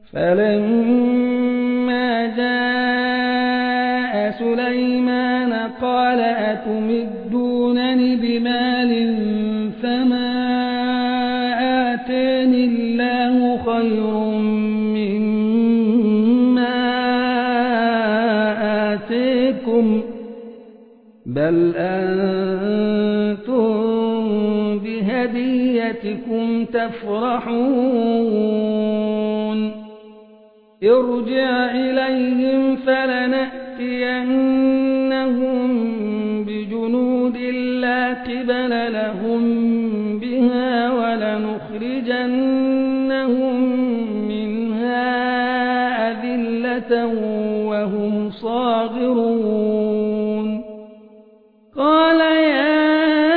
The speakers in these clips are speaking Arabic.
فلما جاء سليمان قال أتمدونني بمال فما آتاني الله خير مما آتيكم بل أنتم بهديتكم تفرحون ارجع إليهم فلنأتينهم بجنود لا قبل لهم بها ولنخرجنهم منها أذلة وهم صاغرون قال يا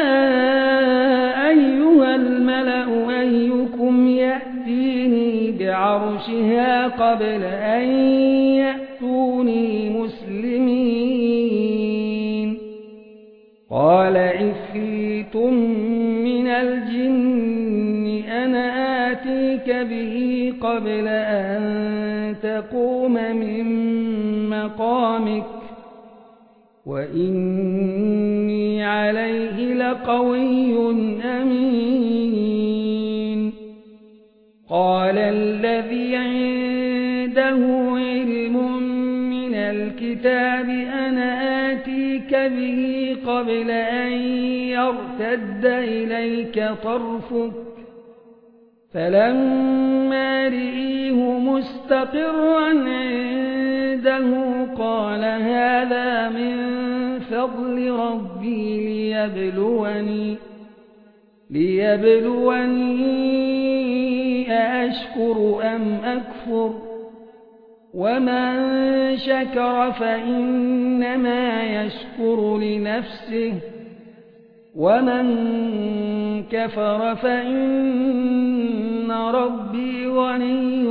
أيها الملأ أيكم يأتيني بعرشها قبل أن يأتوني مسلمين قال عفريت من الجن أنا آتيك به قبل أن تقوم من مقامك وإني عليه لقوي أمين قال الذي عنده علم من الكتاب أنا آتيك به قبل أن يرتد إليك طرفك فلما رئيه مستقرا عنده قال هذا من فضل ربي ليبلوني أأشكر أم أكفر ومن شكر فإنما يشكر لنفسه ومن كفر فإن ربي غني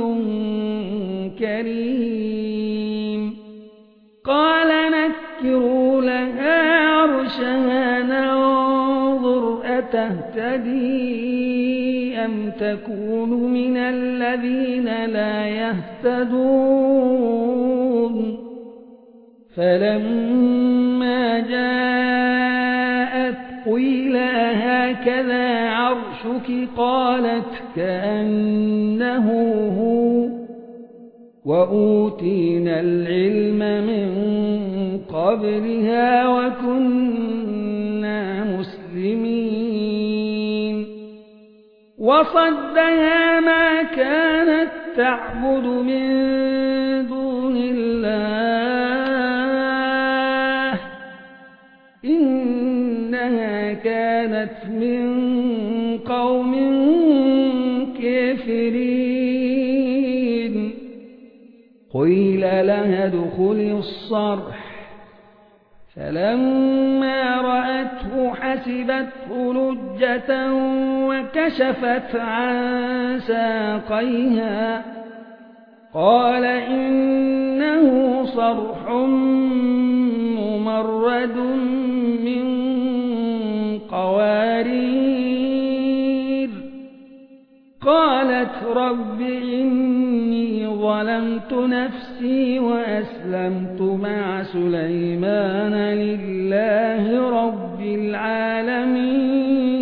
كريم قال نكروا لها عرشها ننظر أتهتدي أم تكون من الذين لا يهتدون فلما جاءت قيل هكذا عرشك قالت كأنه هو وأوتينا العلم من قبلها وكنا مسلمين وصدها ما كانت تعبد من دون الله إنها كانت من قوم كافرين قيل لها ادخلي الصرح فلما رأته حسبته لجة وكشفت عن ساقيها قال إنه صرح ممرد من قوارير قالت رب إني ظلمت نفسي وأسلمت مع سليمان لله رب العالمين